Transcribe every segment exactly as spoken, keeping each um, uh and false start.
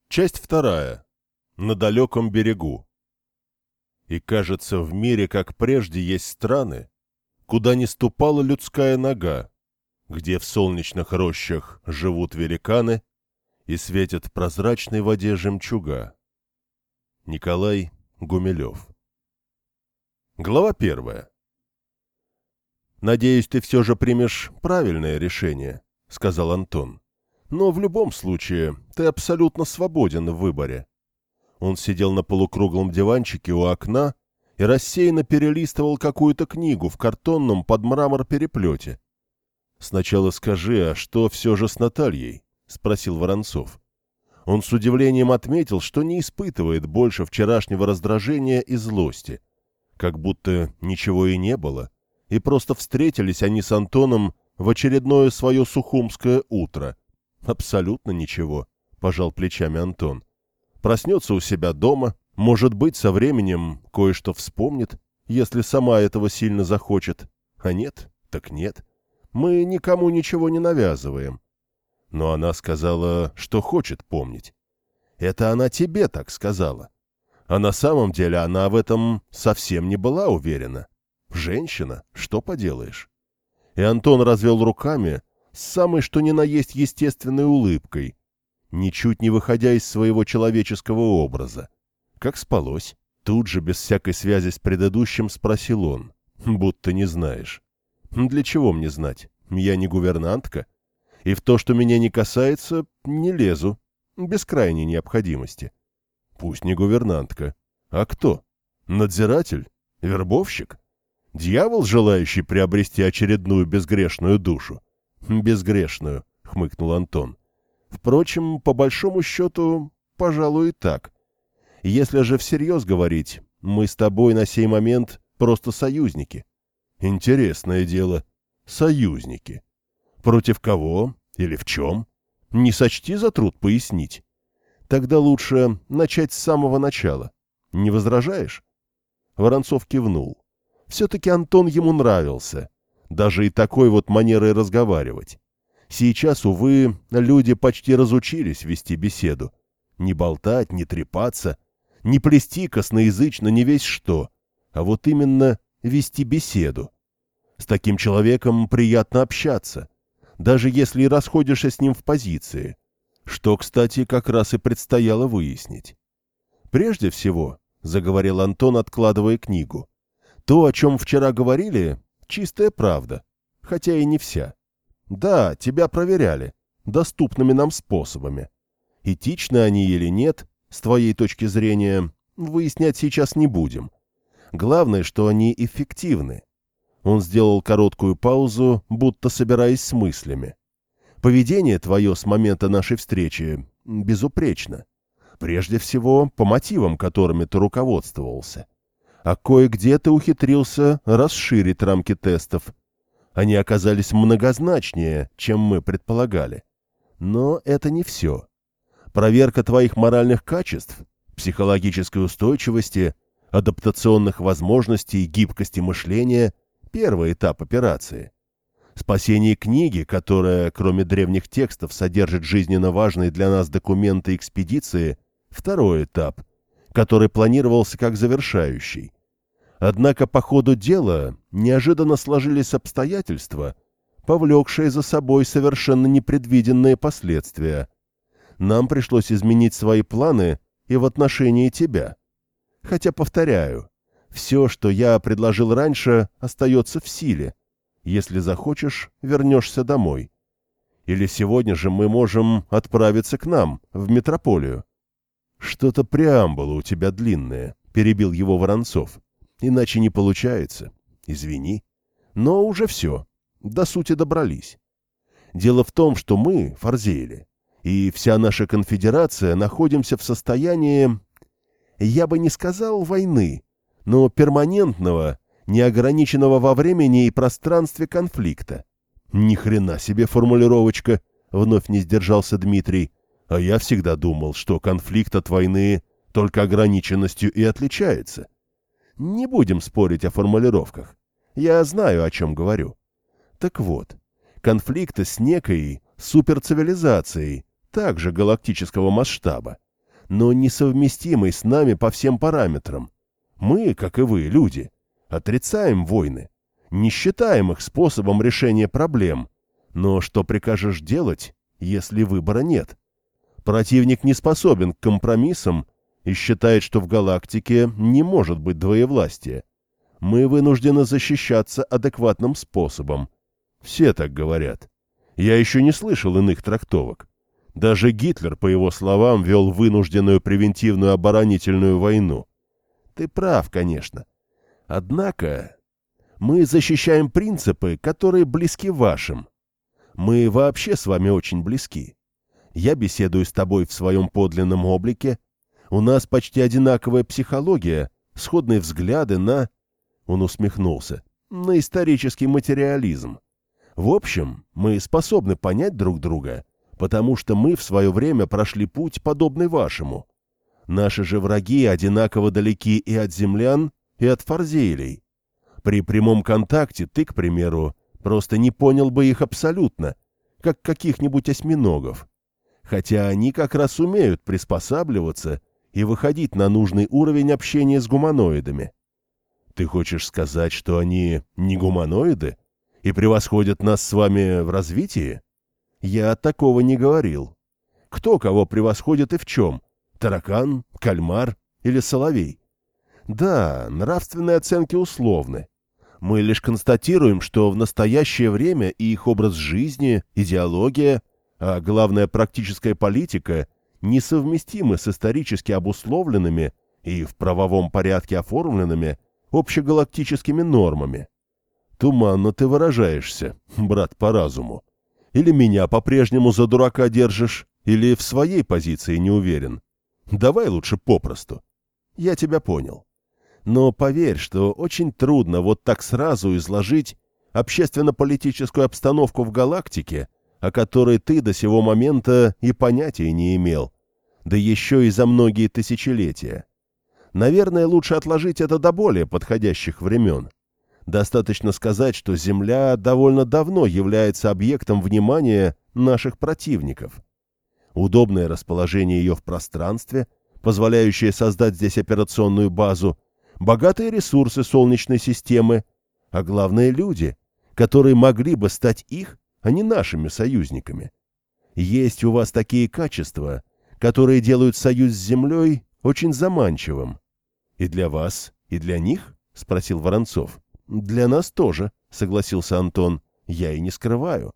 Часть вторая. На далеком берегу. И кажется, в мире, как прежде, есть страны, куда не ступала людская нога, где в солнечных рощах живут великаны и светят в прозрачной воде жемчуга. Николай Гумилев. Глава первая. «Надеюсь, ты все же примешь правильное решение», — сказал Антон. «Но в любом случае ты абсолютно свободен в выборе». Он сидел на полукруглом диванчике у окна и рассеянно перелистывал какую-то книгу в картонном под мрамор переплете. «Сначала скажи, а что все же с Натальей?» — спросил Воронцов. Он с удивлением отметил, что не испытывает больше вчерашнего раздражения и злости. Как будто ничего и не было, и просто встретились они с Антоном в очередное свое сухумское утро. «Абсолютно ничего», — пожал плечами Антон. «Проснется у себя дома, может быть, со временем кое-что вспомнит, если сама этого сильно захочет. А нет, так нет. Мы никому ничего не навязываем». Но она сказала, что хочет помнить. Это она тебе так сказала. А на самом деле она в этом совсем не была уверена. Женщина, что поделаешь? И Антон развел руками с самой что ни на есть естественной улыбкой, ничуть не выходя из своего человеческого образа. Как спалось? Тут же, без всякой связи с предыдущим, спросил он. Будто не знаешь. Для чего мне знать? Я не гувернантка. И в то, что меня не касается, не лезу. Без крайней необходимости. Пусть не гувернантка. А кто? Надзиратель? Вербовщик? Дьявол, желающий приобрести очередную безгрешную душу? Безгрешную, хмыкнул Антон. Впрочем, по большому счету, пожалуй, и так. Если же всерьез говорить, мы с тобой на сей момент просто союзники. Интересное дело. Союзники. Против кого или в чем? Не сочти за труд пояснить. Тогда лучше начать с самого начала. Не возражаешь? Воронцов кивнул. Все-таки Антон ему нравился. Даже и такой вот манерой разговаривать. Сейчас, увы, люди почти разучились вести беседу. Не болтать, не трепаться, не плести косноязычно не весь что, а вот именно вести беседу. С таким человеком приятно общаться, даже если и расходишься с ним в позиции, что, кстати, как раз и предстояло выяснить. «Прежде всего», — заговорил Антон, откладывая книгу, — «то, о чем вчера говорили, чистая правда, хотя и не вся. Да, тебя проверяли, доступными нам способами. Этичны они или нет, с твоей точки зрения, выяснять сейчас не будем. Главное, что они эффективны». Он сделал короткую паузу, будто собираясь с мыслями. «Поведение твое с момента нашей встречи безупречно. Прежде всего, по мотивам, которыми ты руководствовался. А кое-где ты ухитрился расширить рамки тестов. Они оказались многозначнее, чем мы предполагали. Но это не все. Проверка твоих моральных качеств, психологической устойчивости, адаптационных возможностей, гибкости мышления — первый этап операции. Спасение книги, которая, кроме древних текстов, содержит жизненно важные для нас документы экспедиции, второй этап, который планировался как завершающий. Однако по ходу дела неожиданно сложились обстоятельства, повлекшие за собой совершенно непредвиденные последствия. Нам пришлось изменить свои планы и в отношении тебя. Хотя, повторяю, все, что я предложил раньше, остается в силе. Если захочешь, вернешься домой. Или сегодня же мы можем отправиться к нам, в метрополию. Что-то преамбула у тебя длинная, перебил его Воронцов. Иначе не получается. Извини. Но уже все. До сути добрались. Дело в том, что мы, Фарзели, и вся наша конфедерация находимся в состоянии, я бы не сказал войны, но перманентного, неограниченного во времени и пространстве конфликта. Ни хрена себе формулировочка, вновь не сдержался Дмитрий. А я всегда думал, что конфликт от войны только ограниченностью и отличается. Не будем спорить о формулировках. Я знаю, о чем говорю. Так вот, конфликта с некой суперцивилизацией, также галактического масштаба, но несовместимый с нами по всем параметрам. Мы, как и вы, люди, отрицаем войны, не считаем их способом решения проблем. Но что прикажешь делать, если выбора нет? Противник не способен к компромиссам и считает, что в галактике не может быть двоевластия. Мы вынуждены защищаться адекватным способом. Все так говорят. Я еще не слышал иных трактовок. Даже Гитлер, по его словам, вел вынужденную превентивную оборонительную войну. Ты прав, конечно. Однако мы защищаем принципы, которые близки вашим. Мы вообще с вами очень близки. Я беседую с тобой в своем подлинном облике. У нас почти одинаковая психология, сходные взгляды на... Он усмехнулся. На исторический материализм. В общем, мы способны понять друг друга, потому что мы в свое время прошли путь, подобный вашему. Наши же враги одинаково далеки и от землян, и от фарзейлей. При прямом контакте ты, к примеру, просто не понял бы их абсолютно, как каких-нибудь осьминогов. Хотя они как раз умеют приспосабливаться и выходить на нужный уровень общения с гуманоидами. Ты хочешь сказать, что они не гуманоиды и превосходят нас с вами в развитии? Я такого не говорил. Кто кого превосходит и в чем? Таракан, кальмар или соловей? Да, нравственные оценки условны. Мы лишь констатируем, что в настоящее время их образ жизни, идеология, а главное практическая политика несовместимы с исторически обусловленными и в правовом порядке оформленными общегалактическими нормами. Туманно ты выражаешься, брат по разуму. Или меня по-прежнему за дурака держишь, или в своей позиции не уверен. Давай лучше попросту. Я тебя понял. Но поверь, что очень трудно вот так сразу изложить общественно-политическую обстановку в галактике, о которой ты до сего момента и понятия не имел, да еще и за многие тысячелетия. Наверное, лучше отложить это до более подходящих времен. Достаточно сказать, что Земля довольно давно является объектом внимания наших противников. Удобное расположение ее в пространстве, позволяющее создать здесь операционную базу, богатые ресурсы Солнечной системы, а главное люди, которые могли бы стать их, а не нашими союзниками. Есть у вас такие качества, которые делают союз с Землей очень заманчивым. И для вас, и для них? — спросил Воронцов. Для нас тоже, — согласился Антон. Я и не скрываю.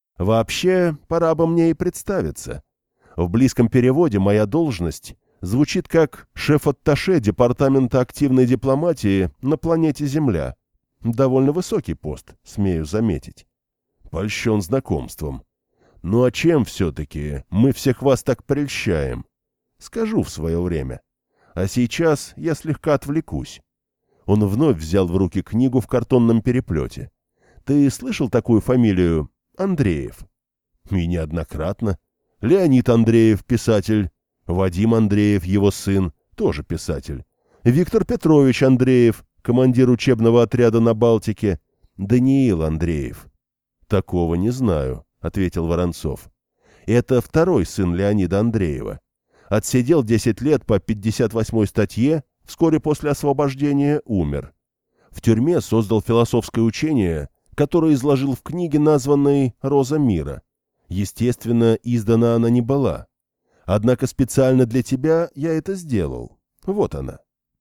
Вообще, пора бы мне и представиться. В близком переводе моя должность звучит как шеф-атташе Департамента активной дипломатии на планете Земля. Довольно высокий пост, смею заметить. Польщен знакомством. Ну а чем все-таки мы всех вас так прельщаем? Скажу в свое время. А сейчас я слегка отвлекусь. Он вновь взял в руки книгу в картонном переплете. Ты слышал такую фамилию Андреев? И неоднократно. Леонид Андреев, писатель. Вадим Андреев, его сын, тоже писатель. Виктор Петрович Андреев, командир учебного отряда на Балтике. Даниил Андреев. Такого не знаю, ответил Воронцов. Это второй сын Леонида Андреева. Отсидел десять лет по пятьдесят восьмой статье, вскоре после освобождения умер. В тюрьме создал философское учение, которое изложил в книге, названной «Роза мира». Естественно, издана она не была. Однако специально для тебя я это сделал. Вот она.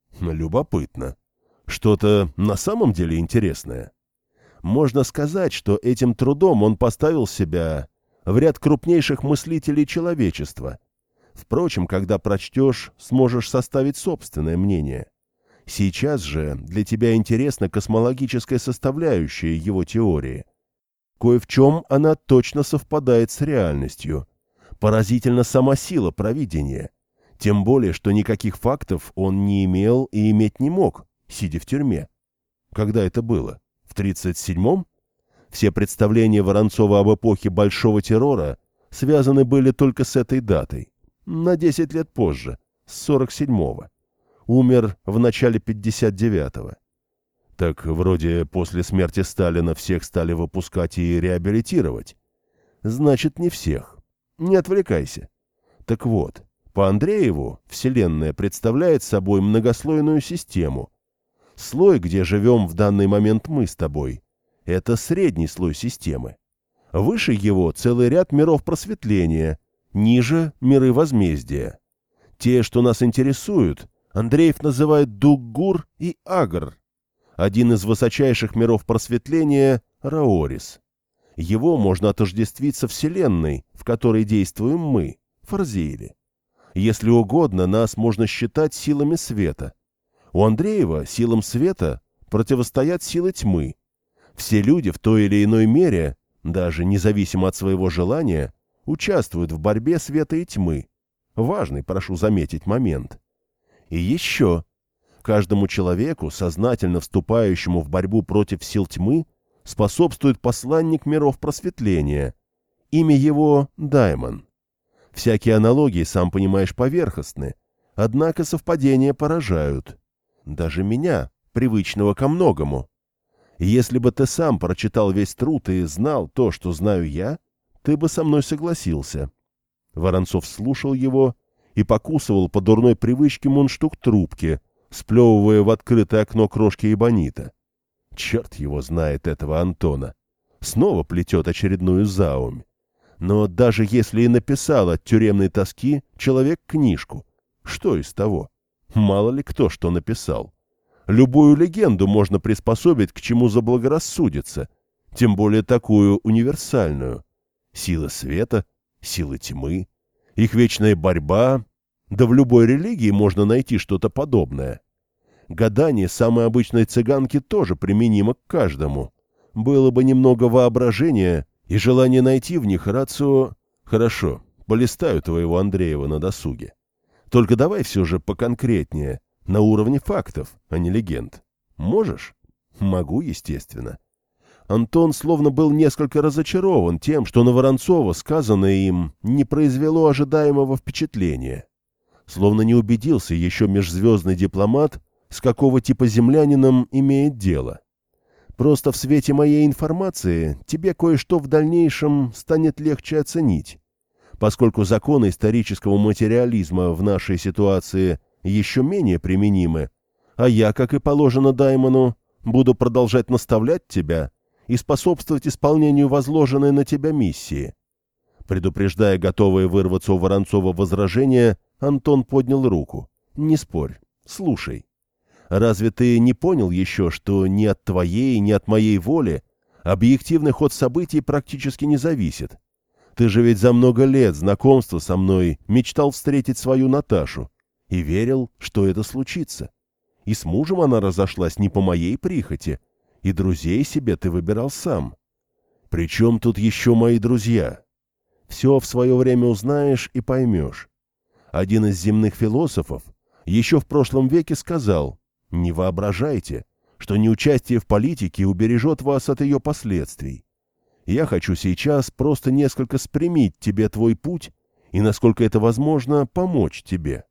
Любопытно. Что-то на самом деле интересное. Можно сказать, что этим трудом он поставил себя в ряд крупнейших мыслителей человечества. Впрочем, когда прочтешь, сможешь составить собственное мнение. Сейчас же для тебя интересна космологическая составляющая его теории. Кое в чем она точно совпадает с реальностью. Поразительна сама сила провидения. Тем более, что никаких фактов он не имел и иметь не мог, сидя в тюрьме. Когда это было? В тридцать седьмом? Все представления Воронцова об эпохе Большого террора связаны были только с этой датой. На десять лет позже, с сорок седьмого. Умер в начале пятьдесят девятого. Так вроде после смерти Сталина всех стали выпускать и реабилитировать. Значит, не всех. Не отвлекайся. Так вот, По Андрееву Вселенная представляет собой многослойную систему. Слой, где живем в данный момент мы с тобой, это средний слой системы. Выше его целый ряд миров просветления, ниже — миры возмездия. Те, что нас интересуют, Андреев называет Дуггур и Агр. Один из высочайших миров просветления — Раорис. Его можно отождествить со Вселенной, в которой действуем мы, Фарзеили. Если угодно, нас можно считать силами света. У Андреева силам света противостоят силы тьмы. Все люди в той или иной мере, даже независимо от своего желания, участвуют в борьбе света и тьмы. Важный, прошу заметить, момент. И еще. Каждому человеку, сознательно вступающему в борьбу против сил тьмы, способствует посланник миров просветления. Имя его — Даймон. Всякие аналогии, сам понимаешь, поверхностны, однако совпадения поражают. Даже меня, привычного ко многому. Если бы ты сам прочитал весь труд и знал то, что знаю я, ты бы со мной согласился. Воронцов слушал его и покусывал по дурной привычке мундштук трубки, сплевывая в открытое окно крошки эбонита. Черт его знает, этого Антона. Снова плетет очередную заумь. Но даже если и написал от тюремной тоски человек книжку, что из того? Мало ли кто что написал. Любую легенду можно приспособить к чему заблагорассудится, тем более такую универсальную. Сила света, силы тьмы, их вечная борьба. Да в любой религии можно найти что-то подобное. Гадание самой обычной цыганки тоже применимо к каждому. Было бы немного воображения и желание найти в них рацио... Хорошо, полистаю твоего Андреева на досуге. Только давай все же поконкретнее, на уровне фактов, а не легенд. Можешь? Могу, естественно. Антон словно был несколько разочарован тем, что на Воронцова сказанное им не произвело ожидаемого впечатления. Словно не убедился еще межзвездный дипломат, с какого типа землянином имеет дело. Просто в свете моей информации тебе кое-что в дальнейшем станет легче оценить, поскольку законы исторического материализма в нашей ситуации еще менее применимы, а я, как и положено Даймону, буду продолжать наставлять тебя и способствовать исполнению возложенной на тебя миссии. Предупреждая готовое вырваться у Воронцова возражение, Антон поднял руку. Не спорь, слушай. Разве ты не понял еще, что ни от твоей, ни от моей воли объективный ход событий практически не зависит? Ты же ведь за много лет знакомства со мной мечтал встретить свою Наташу и верил, что это случится. И с мужем она разошлась не по моей прихоти, и друзей себе ты выбирал сам. Причем тут еще мои друзья? Все в свое время узнаешь и поймешь. Один из земных философов еще в прошлом веке сказал: «Не воображайте, что неучастие в политике убережет вас от ее последствий. Я хочу сейчас просто несколько спрямить тебе твой путь и, насколько это возможно, помочь тебе».